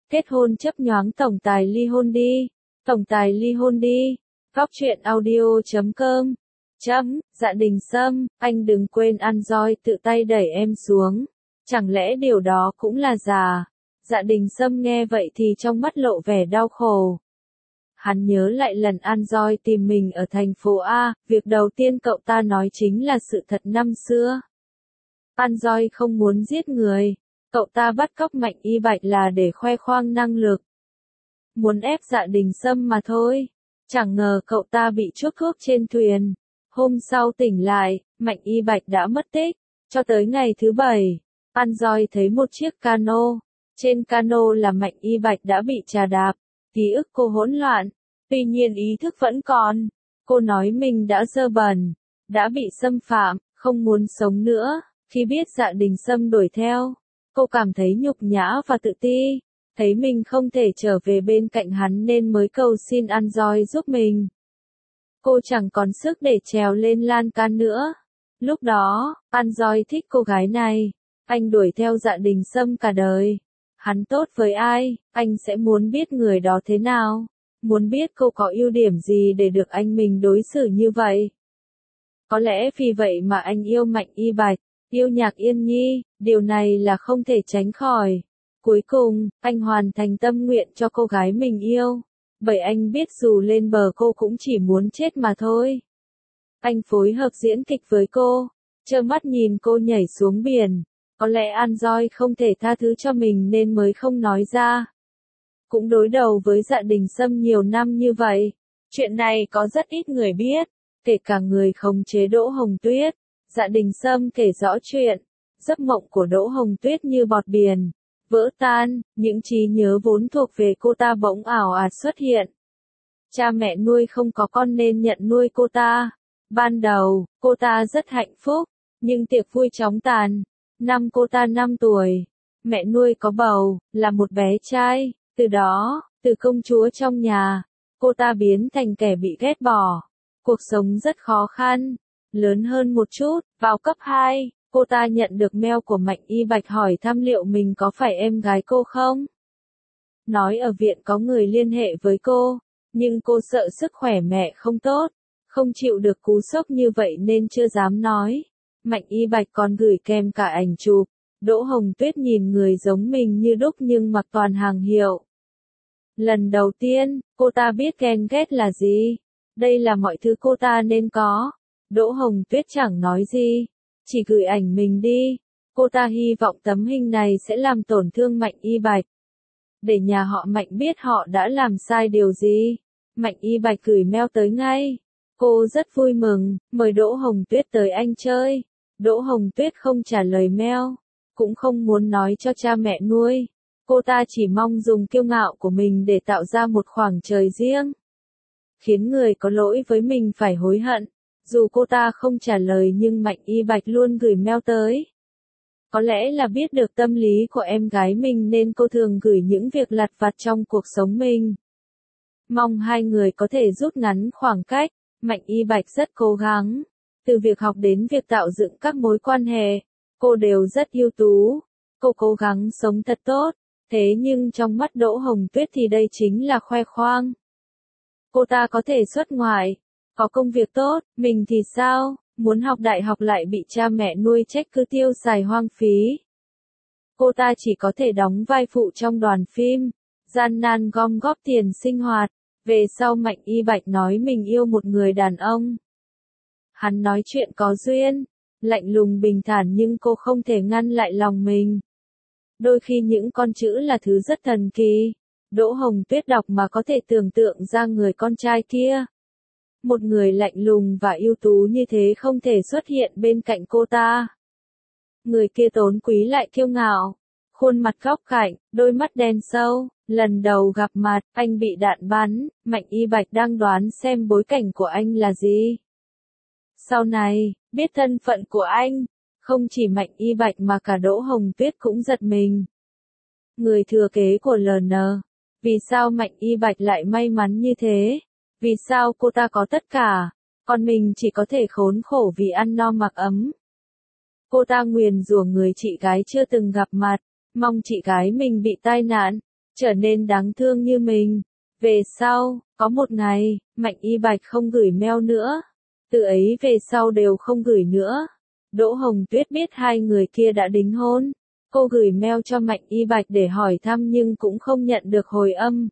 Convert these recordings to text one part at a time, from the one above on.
Kết hôn chấp nhoáng tổng tài ly hôn đi. Tổng tài ly hôn đi. Góc truyện audio.com. Dạ Đình Sâm, anh đừng quên ăn roi tự tay đẩy em xuống. Chẳng lẽ điều đó cũng là già? Dạ Đình Sâm nghe vậy thì trong mắt lộ vẻ đau khổ. Hắn nhớ lại lần An Roi tìm mình ở thành phố A, việc đầu tiên cậu ta nói chính là sự thật năm xưa. An Roi không muốn giết người, cậu ta bắt cóc Mạnh Y Bạch là để khoe khoang năng lực. Muốn ép Dạ Đình Sâm mà thôi, chẳng ngờ cậu ta bị chuốc thuốc trên thuyền. Hôm sau tỉnh lại, Mạnh Y Bạch đã mất tích, cho tới ngày thứ 7, An Roi thấy một chiếc cano. Trên cano là Mạnh Y Bạch đã bị chà đạp, ký ức cô hỗn loạn, tuy nhiên ý thức vẫn còn. Cô nói mình đã dơ bẩn, đã bị xâm phạm, không muốn sống nữa. Khi biết Dạ Đình Sâm đuổi theo, cô cảm thấy nhục nhã và tự ti, thấy mình không thể trở về bên cạnh hắn nên mới cầu xin An Roi giúp mình. Cô chẳng còn sức để trèo lên lan can nữa. Lúc đó, An Roi thích cô gái này, anh đuổi theo Dạ Đình Sâm cả đời. Hắn tốt với ai, anh sẽ muốn biết người đó thế nào, muốn biết cô có ưu điểm gì để được anh mình đối xử như vậy. Có lẽ vì vậy mà anh yêu Mạnh Y Bạch, yêu Nhạc Yên Nhi, điều này là không thể tránh khỏi. Cuối cùng, anh hoàn thành tâm nguyện cho cô gái mình yêu, bởi anh biết dù lên bờ cô cũng chỉ muốn chết mà thôi. Anh phối hợp diễn kịch với cô, trơ mắt nhìn cô nhảy xuống biển. Có lẽ An Roi không thể tha thứ cho mình nên mới không nói ra. Cũng đối đầu với Dạ Đình Sâm nhiều năm như vậy. Chuyện này có rất ít người biết, kể cả người khống chế Đỗ Hồng Tuyết. Dạ Đình Sâm kể rõ chuyện, giấc mộng của Đỗ Hồng Tuyết như bọt biển, vỡ tan, những trí nhớ vốn thuộc về cô ta bỗng ảo ạt xuất hiện. Cha mẹ nuôi không có con nên nhận nuôi cô ta. Ban đầu, cô ta rất hạnh phúc, nhưng tiệc vui chóng tàn. Năm cô ta 5 tuổi, mẹ nuôi có bầu, là một bé trai, từ đó, từ công chúa trong nhà, cô ta biến thành kẻ bị ghét bỏ. Cuộc sống rất khó khăn. Lớn hơn một chút, vào cấp 2, cô ta nhận được mail của Mạnh Y Bạch hỏi thăm liệu mình có phải em gái cô không. Nói ở viện có người liên hệ với cô, nhưng cô sợ sức khỏe mẹ không tốt, không chịu được cú sốc như vậy nên chưa dám nói. Mạnh Y Bạch còn gửi kèm cả ảnh chụp. Đỗ Hồng Tuyết nhìn người giống mình như đúc nhưng mặc toàn hàng hiệu. Lần đầu tiên, cô ta biết ghen ghét là gì. Đây là mọi thứ cô ta nên có. Đỗ Hồng Tuyết chẳng nói gì, chỉ gửi ảnh mình đi. Cô ta hy vọng tấm hình này sẽ làm tổn thương Mạnh Y Bạch, để nhà họ Mạnh biết họ đã làm sai điều gì. Mạnh Y Bạch gửi mail tới ngay. Cô rất vui mừng, mời Đỗ Hồng Tuyết tới anh chơi. Đỗ Hồng Tuyết không trả lời mail, cũng không muốn nói cho cha mẹ nuôi. Cô ta chỉ mong dùng kiêu ngạo của mình để tạo ra một khoảng trời riêng, khiến người có lỗi với mình phải hối hận. Dù cô ta không trả lời nhưng Mạnh Y Bạch luôn gửi mail tới. Có lẽ là biết được tâm lý của em gái mình nên cô thường gửi những việc lặt vặt trong cuộc sống mình. Mong hai người có thể rút ngắn khoảng cách. Mạnh Y Bạch rất cố gắng. Từ việc học đến việc tạo dựng các mối quan hệ, cô đều rất ưu tú. Cô cố gắng sống thật tốt, thế nhưng trong mắt Đỗ Hồng Tuyết thì đây chính là khoe khoang. Cô ta có thể xuất ngoại, có công việc tốt, mình thì sao, muốn học đại học lại bị cha mẹ nuôi trách cứ tiêu xài hoang phí. Cô ta chỉ có thể đóng vai phụ trong đoàn phim, gian nan gom góp tiền sinh hoạt. Về sau Mạnh Y Bạch nói mình yêu một người đàn ông. Hắn nói chuyện có duyên, lạnh lùng bình thản nhưng cô không thể ngăn lại lòng mình. Đôi khi những con chữ là thứ rất thần kỳ. Đỗ Hồng Tuyết đọc mà có thể tưởng tượng ra người con trai kia. Một người lạnh lùng và ưu tú như thế không thể xuất hiện bên cạnh cô ta. Người kia tốn quý lại kiêu ngạo, khuôn mặt góc cạnh, đôi mắt đen sâu. Lần đầu gặp mặt, anh bị đạn bắn, Mạnh Y Bạch đang đoán xem bối cảnh của anh là gì. Sau này, biết thân phận của anh, không chỉ Mạnh Y Bạch mà cả Đỗ Hồng Tuyết cũng giật mình. Người thừa kế của LN. Vì sao Mạnh Y Bạch lại may mắn như thế? Vì sao cô ta có tất cả, còn mình chỉ có thể khốn khổ vì ăn no mặc ấm? Cô ta nguyền rủa người chị gái chưa từng gặp mặt, mong chị gái mình bị tai nạn. trở nên đáng thương như mình. Về sau, có một ngày, Mạnh Y Bạch không gửi mail nữa. Từ ấy về sau đều không gửi nữa. Đỗ Hồng Tuyết biết hai người kia đã đính hôn. Cô gửi mail cho Mạnh Y Bạch để hỏi thăm nhưng cũng không nhận được hồi âm.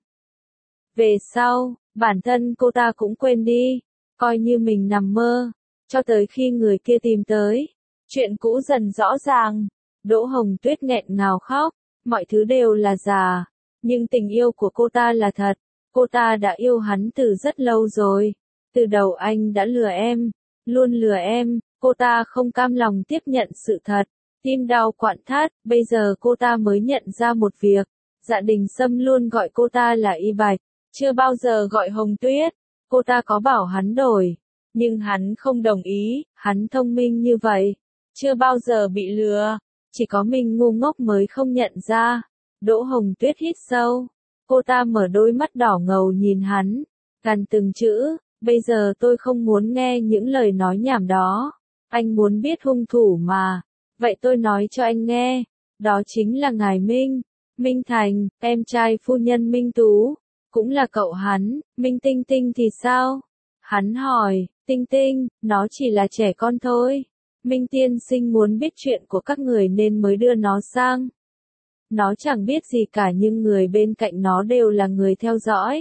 Về sau, bản thân cô ta cũng quên đi, coi như mình nằm mơ, cho tới khi người kia tìm tới. Chuyện cũ dần rõ ràng, Đỗ Hồng Tuyết nghẹn ngào khóc, mọi thứ đều là giả, nhưng tình yêu của cô ta là thật. Cô ta đã yêu hắn từ rất lâu rồi. Từ đầu anh đã lừa em, luôn lừa em, cô ta không cam lòng tiếp nhận sự thật. Tim đau quặn thắt, bây giờ cô ta mới nhận ra một việc. Dạ Đình Sâm luôn gọi cô ta là Y Bạch, chưa bao giờ gọi Hồng Tuyết. Cô ta có bảo hắn đổi, nhưng hắn không đồng ý, hắn thông minh như vậy, chưa bao giờ bị lừa, chỉ có mình ngu ngốc mới không nhận ra. Đỗ Hồng Tuyết hít sâu, cô ta mở đôi mắt đỏ ngầu nhìn hắn, gằn từng chữ, bây giờ tôi không muốn nghe những lời nói nhảm đó. Anh muốn biết hung thủ mà, vậy tôi nói cho anh nghe, đó chính là ngài Minh, Minh Thành, em trai phu nhân Minh Tú, cũng là cậu hắn. Minh Tinh Tinh thì sao? Hắn hỏi, Tinh Tinh, nó chỉ là trẻ con thôi. Minh tiên sinh muốn biết chuyện của các người nên mới đưa nó sang. Nó chẳng biết gì cả nhưng người bên cạnh nó đều là người theo dõi.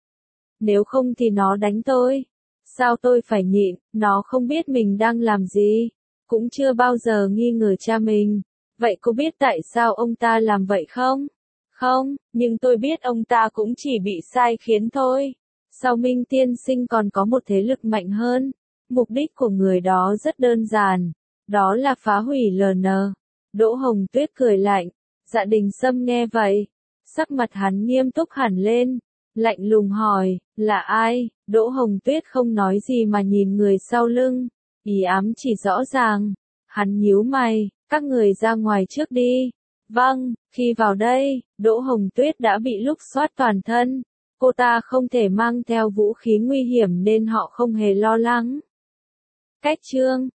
Nếu không thì nó đánh tôi. Sao tôi phải nhịn, nó không biết mình đang làm gì, cũng chưa bao giờ nghi ngờ cha mình. Vậy cô biết tại sao ông ta làm vậy không? Không, nhưng tôi biết ông ta cũng chỉ bị sai khiến thôi. Sau Minh tiên sinh còn có một thế lực mạnh hơn. Mục đích của người đó rất đơn giản, đó là phá hủy LN. Đỗ Hồng Tuyết cười lạnh. Dạ Đình Sâm nghe vậy, sắc mặt hắn nghiêm túc hẳn lên, lạnh lùng hỏi, là ai? Đỗ Hồng Tuyết không nói gì mà nhìn người sau lưng, ý ám chỉ rõ ràng. Hắn nhíu mày, các người ra ngoài trước đi. Vâng, khi vào đây, Đỗ Hồng Tuyết đã bị lục soát toàn thân. Cô ta không thể mang theo vũ khí nguy hiểm nên họ không hề lo lắng. Cách chương